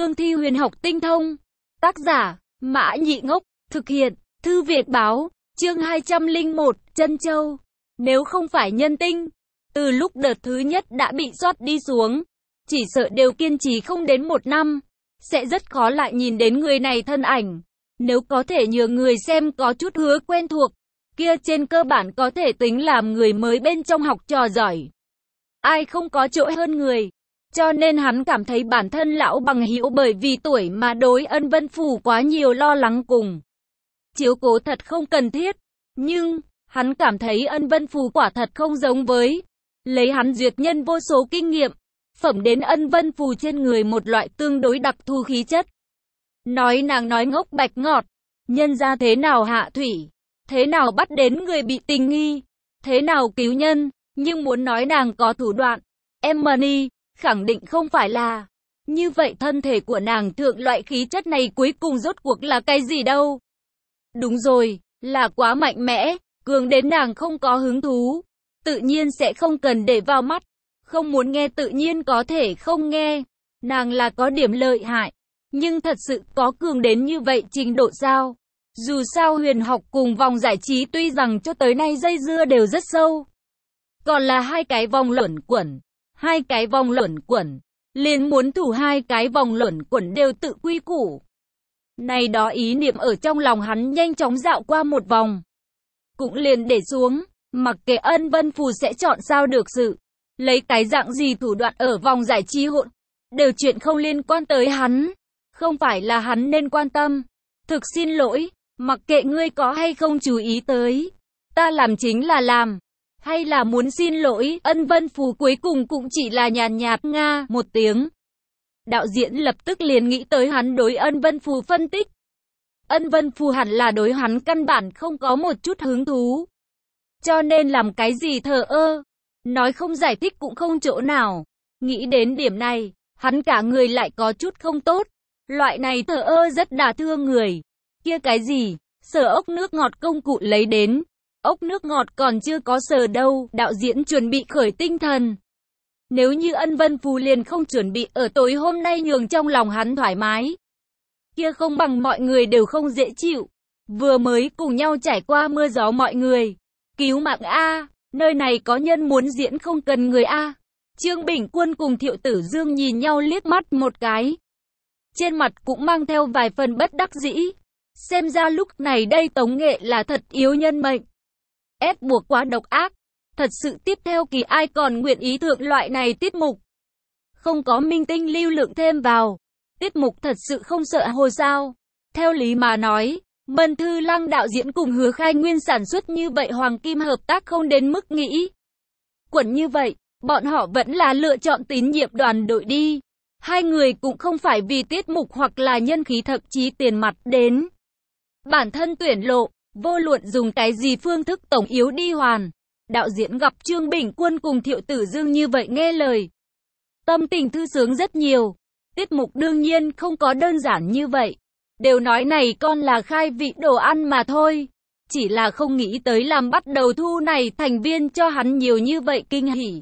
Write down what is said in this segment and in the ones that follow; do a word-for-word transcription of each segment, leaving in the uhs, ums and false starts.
cương thi huyền học tinh thông. Tác giả, Mã Nhị Ngốc, thực hiện, Thư Việt Báo, chương hai trăm lẻ một, Trân Châu. Nếu không phải nhân tinh, từ lúc đợt thứ nhất đã bị soát đi xuống, chỉ sợ đều kiên trì không đến một năm, sẽ rất khó lại nhìn đến người này thân ảnh. Nếu có thể nhờ người xem có chút hứa quen thuộc, kia trên cơ bản có thể tính làm người mới bên trong học trò giỏi. Ai không có chỗ hơn người, cho nên hắn cảm thấy bản thân lão bằng hữu bởi vì tuổi mà đối Ân Vân Phù quá nhiều lo lắng cùng chiếu cố thật không cần thiết. Nhưng, hắn cảm thấy Ân Vân Phù quả thật không giống với lấy hắn duyệt nhân vô số kinh nghiệm, phẩm đến Ân Vân Phù trên người một loại tương đối đặc thù khí chất. Nói nàng nói ngốc bạch ngọt, nhân ra thế nào hạ thủy, thế nào bắt đến người bị tình nghi, thế nào cứu nhân, nhưng muốn nói nàng có thủ đoạn, Emily, khẳng định không phải là. Như vậy thân thể của nàng thượng loại khí chất này cuối cùng rốt cuộc là cái gì đâu? Đúng rồi, là quá mạnh mẽ, cường đến nàng không có hứng thú, tự nhiên sẽ không cần để vào mắt, không muốn nghe tự nhiên có thể không nghe. Nàng là có điểm lợi hại, nhưng thật sự có cường đến như vậy trình độ sao? Dù sao huyền học cùng vòng giải trí tuy rằng cho tới nay dây dưa đều rất sâu, còn là hai cái vòng luẩn quẩn, hai cái vòng luẩn quẩn, liền muốn thủ hai cái vòng luẩn quẩn đều tự quy củ. Này đó ý niệm ở trong lòng hắn nhanh chóng dạo qua một vòng, cũng liền để xuống, mặc kệ Ân Vân Phù sẽ chọn sao được sự, lấy cái dạng gì thủ đoạn ở vòng giải trí hỗn, đều chuyện không liên quan tới hắn, không phải là hắn nên quan tâm. Thực xin lỗi, mặc kệ ngươi có hay không chú ý tới, ta làm chính là làm, hay là muốn xin lỗi. Ân Vân Phù cuối cùng cũng chỉ là nhàn nhạt nga một tiếng. Đạo diễn lập tức liền nghĩ tới hắn đối Ân Vân Phù phân tích. Ân Vân Phù hẳn là đối hắn căn bản không có một chút hứng thú, cho nên làm cái gì thờ ơ, nói không giải thích cũng không chỗ nào. Nghĩ đến điểm này, hắn cả người lại có chút không tốt. Loại này thờ ơ rất đả thương người. Kia cái gì, sở ốc nước ngọt công cụ lấy đến, ốc nước ngọt còn chưa có sở đâu. Đạo diễn chuẩn bị khởi tinh thần. Nếu như Ân Vân Phù liền không chuẩn bị ở tối hôm nay nhường trong lòng hắn thoải mái, kia không bằng mọi người đều không dễ chịu. Vừa mới cùng nhau trải qua mưa gió mọi người, cứu mạng A, nơi này có nhân muốn diễn không cần người A. Trương Bình Quân cùng Thiệu Tử Dương nhìn nhau liếc mắt một cái, trên mặt cũng mang theo vài phần bất đắc dĩ. Xem ra lúc này đây tống nghệ là thật yếu nhân mệnh, ép buộc quá độc ác. Thật sự tiếp theo kỳ ai còn nguyện ý thượng loại này tiết mục? Không có minh tinh lưu lượng thêm vào, tiết mục thật sự không sợ hồ sao? Theo lý mà nói, Mân Thư Lăng đạo diễn cùng Hứa Khai Nguyên sản xuất như vậy hoàng kim hợp tác không đến mức nghĩ quẩn như vậy, bọn họ vẫn là lựa chọn tín nhiệm đoàn đội đi. Hai người cũng không phải vì tiết mục hoặc là nhân khí thậm chí tiền mặt đến bản thân tuyển lộ, vô luận dùng cái gì phương thức tổng yếu đi hoàn. Đạo diễn gặp Trương Bình Quân cùng Thiệu Tử Dương như vậy nghe lời, tâm tình thư sướng rất nhiều. Tiết mục đương nhiên không có đơn giản như vậy, đều nói này con là khai vị đồ ăn mà thôi, chỉ là không nghĩ tới làm bắt đầu thu này thành viên cho hắn nhiều như vậy kinh hỉ.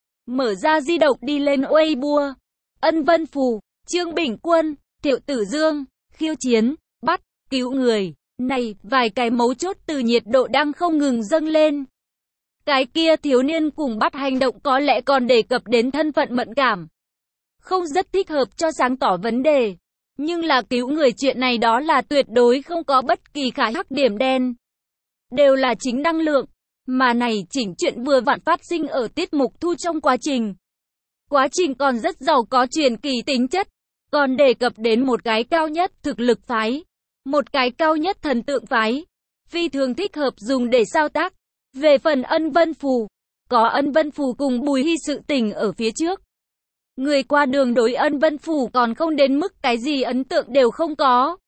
Mở ra di động đi lên Weibo, Ân Vân Phù, Trương Bình Quân, Thiệu Tử Dương, khiêu chiến, bắt, cứu người, này, vài cái mấu chốt từ nhiệt độ đang không ngừng dâng lên. Cái kia thiếu niên cùng bắt hành động có lẽ còn đề cập đến thân phận mẫn cảm, không rất thích hợp cho sáng tỏ vấn đề. Nhưng là cứu người chuyện này đó là tuyệt đối không có bất kỳ khả hắc điểm đen, đều là chính năng lượng. Mà này chỉnh chuyện vừa vặn phát sinh ở tiết mục thu trong quá trình. Quá trình còn rất giàu có truyền kỳ tính chất, còn đề cập đến một cái cao nhất thực lực phái, một cái cao nhất thần tượng phái, phi thường thích hợp dùng để sao tác. Về phần Ân Vân Phù, có Ân Vân Phù cùng Bùi Hy sự tình ở phía trước, người qua đường đối Ân Vân Phù còn không đến mức cái gì ấn tượng đều không có,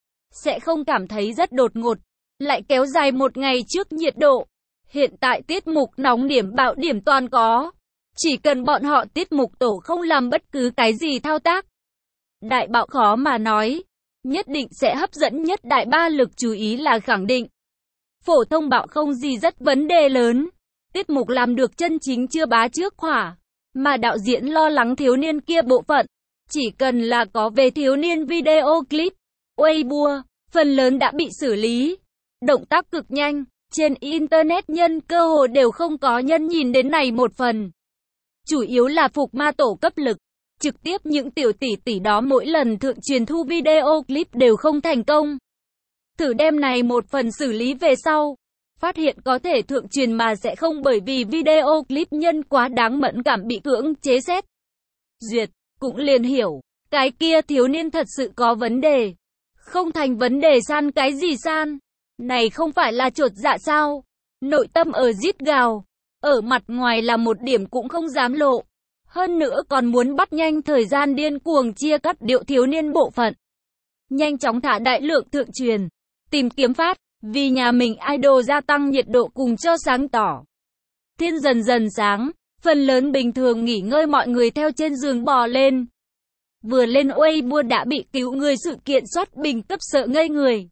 sẽ không cảm thấy rất đột ngột, lại kéo dài một ngày trước nhiệt độ. Hiện tại tiết mục nóng điểm bạo điểm toàn có, chỉ cần bọn họ tiết mục tổ không làm bất cứ cái gì thao tác, đại bạo khó mà nói, nhất định sẽ hấp dẫn nhất đại ba lực chú ý là khẳng định. Phổ thông bạo không gì rất vấn đề lớn, tiết mục làm được chân chính chưa bá trước khỏa, mà đạo diễn lo lắng thiếu niên kia bộ phận, Chỉ cần là có về thiếu niên video clip, Weibo, phần lớn đã bị xử lý. Động tác cực nhanh, trên Internet nhân cơ hồ đều không có nhân nhìn đến này một phần. Chủ yếu là phục ma tổ cấp lực. Trực tiếp những tiểu tỷ tỷ đó mỗi lần thượng truyền thu video clip đều không thành công. Thử đem này một phần xử lý về sau. Phát hiện có thể thượng truyền mà sẽ không bởi vì video clip nhân quá đáng mẫn cảm bị cưỡng chế xét duyệt, cũng liền hiểu, cái kia thiếu niên thật sự có vấn đề. Không thành vấn đề san cái gì san, này không phải là chột dạ sao, nội tâm ở rít gào, ở mặt ngoài là một điểm cũng không dám lộ. Hơn nữa còn muốn bắt nhanh thời gian điên cuồng chia cắt điệu thiếu niên bộ phận. Nhanh chóng thả đại lượng thượng truyền, tìm kiếm phát, vì nhà mình idol gia tăng nhiệt độ cùng cho sáng tỏ. Thiên dần dần sáng, phần lớn bình thường nghỉ ngơi mọi người theo trên giường bò lên. Vừa lên Weibo đã bị cứu người sự kiện soát bình cấp sợ ngây người.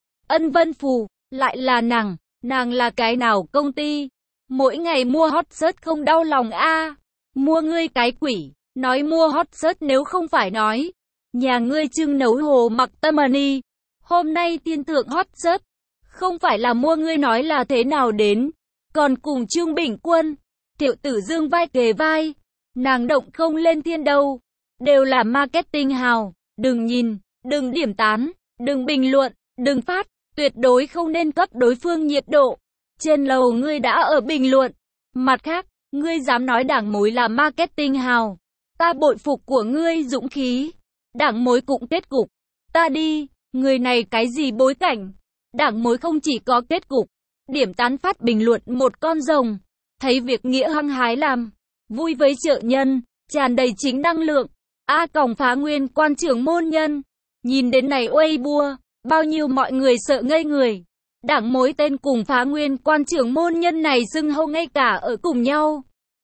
Ân Vân Phù, lại là nàng, nàng là cái nào công ty? Mỗi ngày mua hot search không đau lòng a. Mua ngươi cái quỷ, nói mua hot search nếu không phải nói. Nhà ngươi trưng nấu hồ mặc tâm money. Hôm nay tiên thượng hot search, không phải là mua ngươi nói là thế nào đến. Còn cùng Trương Bình Quân, Tiểu Tử Dương vai kề vai. Nàng động không lên thiên đâu. Đều là marketing hào, đừng nhìn, đừng điểm tán, đừng bình luận, đừng phát, tuyệt đối không nên cấp đối phương nhiệt độ. Trên lầu ngươi đã ở bình luận. Mặt khác, ngươi dám nói đảng mối là marketing hào. Ta bội phục của ngươi dũng khí. Đảng mối cũng kết cục. Ta đi, người này cái gì bối cảnh. Đảng mối không chỉ có kết cục. Điểm tán phát bình luận một con rồng. Thấy việc nghĩa hăng hái làm. Vui với trợ nhân, tràn đầy chính năng lượng. A còng phá nguyên quan trưởng môn nhân. Nhìn đến này Weibo, bao nhiêu mọi người sợ ngây người. Đảng mối tên cùng phá nguyên quan trưởng môn nhân này xưng hô ngay cả ở cùng nhau.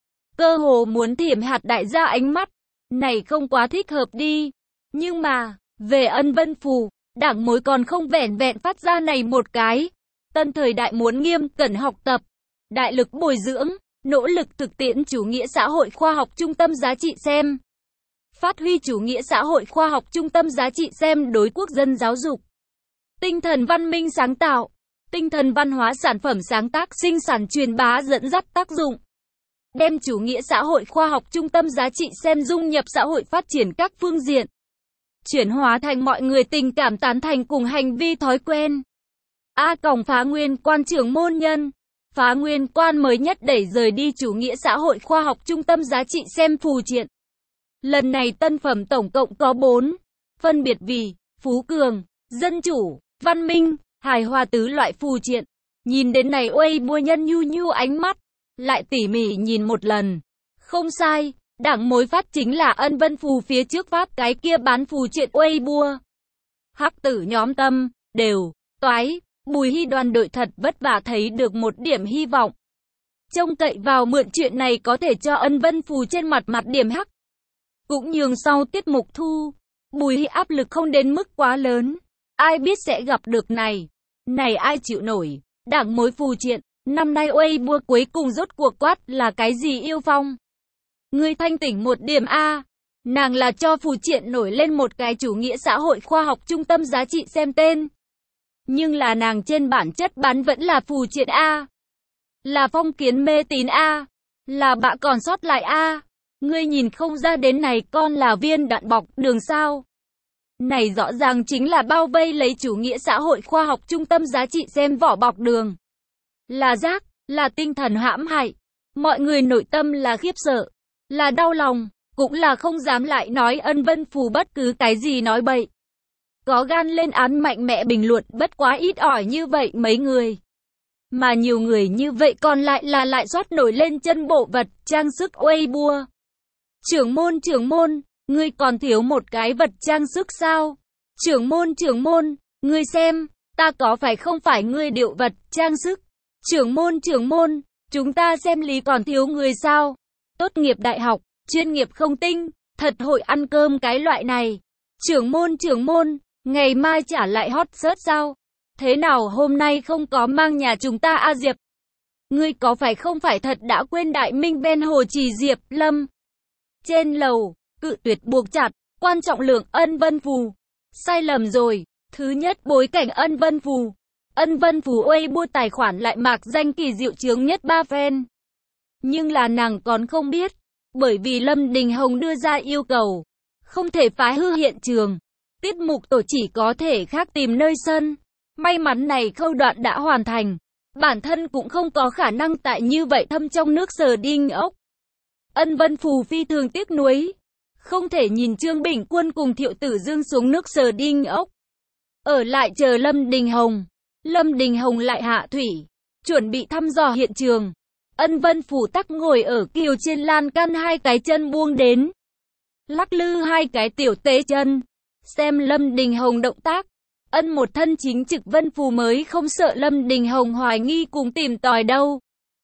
Cơ hồ muốn thiểm hạt đại gia ánh mắt. Này không quá thích hợp đi. Nhưng mà, về Ân Vân Phù, đảng mối còn không vẻn vẹn phát ra này một cái. Tân thời đại muốn nghiêm cẩn học tập, đại lực bồi dưỡng, nỗ lực thực tiễn chủ nghĩa xã hội khoa học trung tâm giá trị xem. Phát huy chủ nghĩa xã hội khoa học trung tâm giá trị xem đối quốc dân giáo dục. Tinh thần văn minh sáng tạo, tinh thần văn hóa sản phẩm sáng tác sinh sản truyền bá dẫn dắt tác dụng. Đem chủ nghĩa xã hội khoa học trung tâm giá trị xem dung nhập xã hội phát triển các phương diện. Chuyển hóa thành mọi người tình cảm tán thành cùng hành vi thói quen. A còng phá nguyên quan trưởng môn nhân. Phá nguyên quan mới nhất đẩy rời đi chủ nghĩa xã hội khoa học trung tâm giá trị xem phù triện. Lần này tân phẩm tổng cộng có bốn, phân biệt vì phú cường, dân chủ, văn minh, hài hòa tứ loại phù triện. Nhìn đến này Weibo nhân nhu nhu ánh mắt, lại tỉ mỉ nhìn một lần. Không sai, đảng mối phát chính là Ân Vân Phù phía trước phát cái kia bán phù triện Weibo. Hắc tử nhóm tâm, đều, toái, Bùi Hy đoàn đội thật vất vả thấy được một điểm hy vọng. Trông cậy vào mượn chuyện này có thể cho Ân Vân Phù trên mặt mặt điểm hắc. Cũng nhường sau tiết mục thu, Bùi Hy áp lực không đến mức quá lớn. Ai biết sẽ gặp được này. Này ai chịu nổi. Đảng mối phù triện, năm nay Weibo cuối cùng rốt cuộc quát là cái gì yêu phong. Ngươi thanh tỉnh một điểm A. Nàng là cho phù triện nổi lên một cái chủ nghĩa xã hội khoa học trung tâm giá trị xem tên. Nhưng là nàng trên bản chất bán vẫn là phù triện A. Là phong kiến mê tín A. Là bạ còn sót lại A. Ngươi nhìn không ra đến này con là viên đạn bọc đường sao. Này rõ ràng chính là bao vây lấy chủ nghĩa xã hội khoa học trung tâm giá trị xem vỏ bọc đường. Là rác, là tinh thần hãm hại. Mọi người nội tâm là khiếp sợ, là đau lòng, cũng là không dám lại nói Ân Vân Phù bất cứ cái gì nói bậy. Có gan lên án mạnh mẽ bình luận bất quá ít ỏi như vậy mấy người. Mà nhiều người như vậy còn lại là lại soát nổi lên chân bộ vật, trang sức Weibo. Trưởng môn trưởng môn, ngươi còn thiếu một cái vật trang sức sao? Trưởng môn trưởng môn, ngươi xem, ta có phải không phải ngươi điệu vật trang sức? Trưởng môn trưởng môn, chúng ta xem lý còn thiếu người sao? Tốt nghiệp đại học, chuyên nghiệp không tinh, thật hội ăn cơm cái loại này. Trưởng môn trưởng môn, ngày mai trả lại hot search sao? Thế nào hôm nay không có mang nhà chúng ta A Diệp? Ngươi có phải không phải thật đã quên đại minh bên Hồ Trì Diệp Lâm? Trên lầu, cự tuyệt buộc chặt, Quan trọng lượng ân vân phù. Sai lầm rồi. Thứ nhất, bối cảnh ân vân phù. Ân vân phù uây bua tài khoản lại mạc danh kỳ diệu chướng nhất ba phen. Nhưng là nàng còn không biết. Bởi vì Lâm Đình Hồng đưa ra yêu cầu. Không thể phá hư hiện trường. Tiết mục tổ chỉ có thể khác tìm nơi sân. May mắn này khâu đoạn đã hoàn thành. Bản thân cũng không có khả năng tại như vậy thâm trong nước sờ đinh ốc. Ân vân phù phi thường tiếc nuối. Không thể nhìn Trương Bình Quân cùng Thiệu Tử Dương xuống nước sờ đinh ốc. Ở lại chờ Lâm Đình Hồng. Lâm Đình Hồng lại hạ thủy. Chuẩn bị thăm dò hiện trường. Ân vân phù tắc ngồi ở kiều trên lan can, hai cái chân buông đến. Lắc lư hai cái tiểu tế chân. Xem Lâm Đình Hồng động tác. Ân một thân chính trực vân phù mới không sợ Lâm Đình Hồng hoài nghi cùng tìm tòi đâu.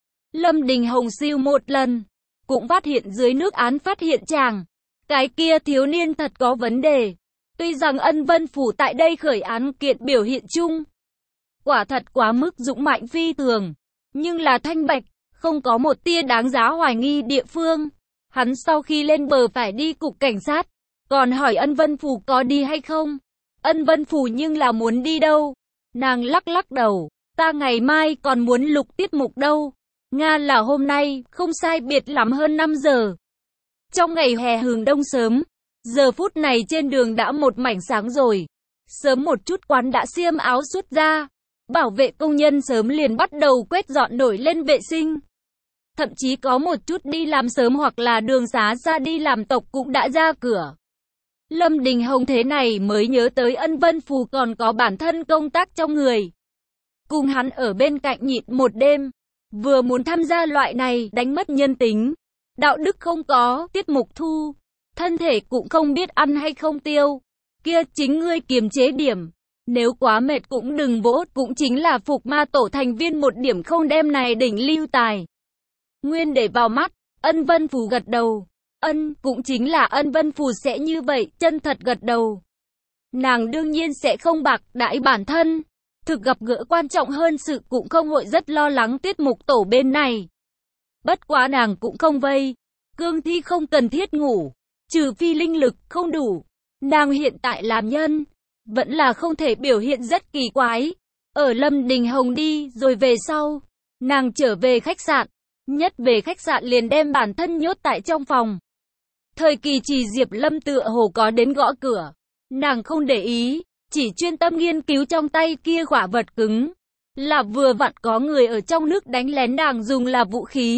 Lâm Đình Hồng siêu một lần. Cũng phát hiện dưới nước án phát hiện chàng. Cái kia thiếu niên thật có vấn đề. Tuy rằng ân vân phủ tại đây khởi án kiện biểu hiện chung. Quả thật quá mức dũng mạnh phi thường. Nhưng là thanh bạch, không có một tia đáng giá hoài nghi địa phương. Hắn sau khi lên bờ phải đi cục cảnh sát. Còn hỏi ân vân phủ có đi hay không. Ân vân phủ nhưng là muốn đi đâu. Nàng lắc lắc đầu. Ta ngày mai còn muốn lục tiết mục đâu. Nga là hôm nay, không sai biệt lắm hơn năm giờ. Trong ngày hè hừng đông sớm, giờ phút này trên đường đã một mảnh sáng rồi. Sớm một chút quán đã xiêm áo xuất ra. Bảo vệ công nhân sớm liền bắt đầu quét dọn nổi lên vệ sinh. Thậm chí có một chút đi làm sớm hoặc là đường xá ra đi làm tộc cũng đã ra cửa. Lâm Đình Hồng thế này mới nhớ tới ân vân phù còn có bản thân công tác trong người. Cùng hắn ở bên cạnh nhịn một đêm. Vừa muốn tham gia loại này đánh mất nhân tính. Đạo đức không có, tiết mục thu. Thân thể cũng không biết ăn hay không tiêu. Kia chính ngươi kiềm chế điểm. Nếu quá mệt cũng đừng vỗ, cũng chính là phục ma tổ thành viên một điểm không đem này đỉnh lưu tài. Nguyên để vào mắt, ân vân phù gật đầu. Ân, cũng chính là ân vân phù sẽ như vậy, chân thật gật đầu. Nàng đương nhiên sẽ không bạc đãi bản thân. Thực gặp gỡ quan trọng hơn sự cũng không hội rất lo lắng tiết mục tổ bên này. Bất quá nàng cũng không vây. Cương thi không cần thiết ngủ. Trừ phi linh lực không đủ. Nàng hiện tại làm nhân. Vẫn là không thể biểu hiện rất kỳ quái. Ở Lâm Đình Hồng đi rồi về sau. Nàng trở về khách sạn. Nhất về khách sạn liền đem bản thân nhốt tại trong phòng. Thời kỳ Trì Diệp Lâm tựa hồ có đến gõ cửa. Nàng không để ý. Chỉ chuyên tâm nghiên cứu trong tay kia quả vật cứng. Là vừa vặn có người ở trong nước đánh lén nàng dùng là vũ khí.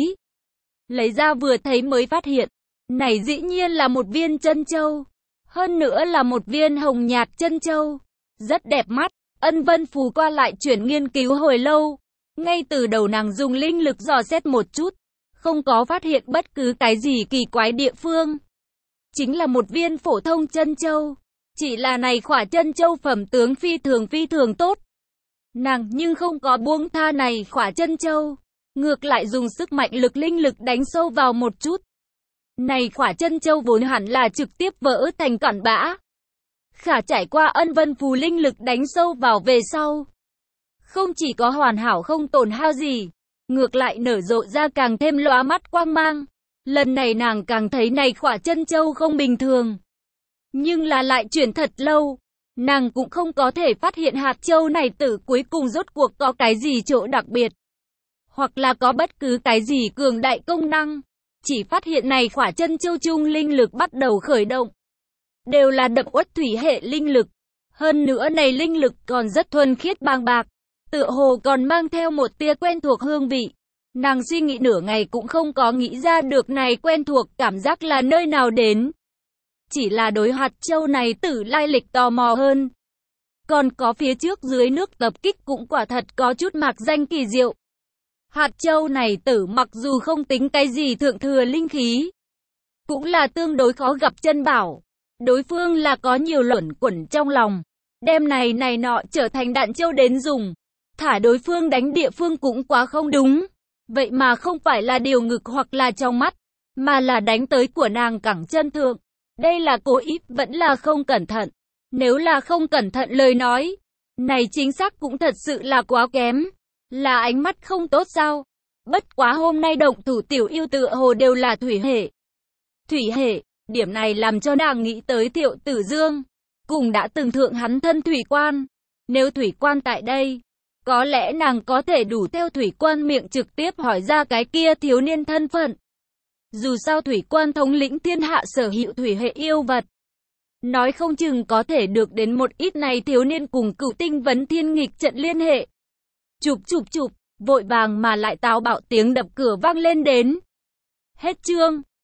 Lấy ra vừa thấy mới phát hiện. Này dĩ nhiên là một viên chân châu. Hơn nữa là một viên hồng nhạt chân châu. Rất đẹp mắt. Ân vân phù qua lại chuyển nghiên cứu hồi lâu. Ngay từ đầu nàng dùng linh lực dò xét một chút. Không có phát hiện bất cứ cái gì kỳ quái địa phương. Chính là một viên phổ thông chân châu. Chỉ là này khỏa chân châu phẩm tướng phi thường phi thường tốt. Nàng nhưng không có buông tha này khỏa chân châu. Ngược lại dùng sức mạnh lực linh lực đánh sâu vào một chút. Này khỏa chân châu vốn hẳn là trực tiếp vỡ thành cặn bã. Khả trải qua ân vân phù linh lực đánh sâu vào về sau. Không chỉ có hoàn hảo không tổn hao gì. Ngược lại nở rộ ra càng thêm lóa mắt quang mang. Lần này nàng càng thấy này khỏa chân châu không bình thường. Nhưng là lại chuyển thật lâu. Nàng cũng không có thể phát hiện hạt châu này tử cuối cùng rốt cuộc có cái gì chỗ đặc biệt. Hoặc là có bất cứ cái gì cường đại công năng. Chỉ phát hiện này khỏa chân châu chung linh lực bắt đầu khởi động. Đều là đậm uất thủy hệ linh lực. Hơn nữa này linh lực còn rất thuần khiết bàng bạc. Tựa hồ còn mang theo một tia quen thuộc hương vị. Nàng suy nghĩ nửa ngày cũng không có nghĩ ra được này quen thuộc cảm giác là nơi nào đến. Chỉ là đối hạt châu này tử lai lịch tò mò hơn. Còn có phía trước dưới nước tập kích cũng quả thật có chút mạc danh kỳ diệu. Hạt châu này tử mặc dù không tính cái gì thượng thừa linh khí. Cũng là tương đối khó gặp chân bảo. Đối phương là có nhiều luẩn quẩn trong lòng. Đem này này nọ trở thành đạn châu đến dùng. Thả đối phương đánh địa phương cũng quá không đúng. Vậy mà không phải là điều ngực hoặc là trong mắt. Mà là đánh tới của nàng cẳng chân thượng. Đây là cố ý vẫn là không cẩn thận. Nếu là không cẩn thận lời nói. Này chính xác cũng thật sự là quá kém. Là ánh mắt không tốt sao? Bất quá hôm nay động thủ tiểu yêu tựa hồ đều là thủy hệ. Thủy hệ, Điểm này làm cho nàng nghĩ tới Thiệu Tử Dương, cùng đã từng thượng hắn thân Thủy Quan. Nếu Thủy Quan tại đây, có lẽ nàng có thể đủ theo Thủy Quan miệng trực tiếp hỏi ra cái kia thiếu niên thân phận. Dù sao Thủy Quan thống lĩnh thiên hạ sở hữu thủy hệ yêu vật, nói không chừng có thể được đến một ít này thiếu niên cùng Cửu Tinh Vấn Thiên nghịch trận liên hệ. Chụp chụp chụp, vội vàng mà lại táo bạo tiếng đập cửa vang lên đến. Hết chương.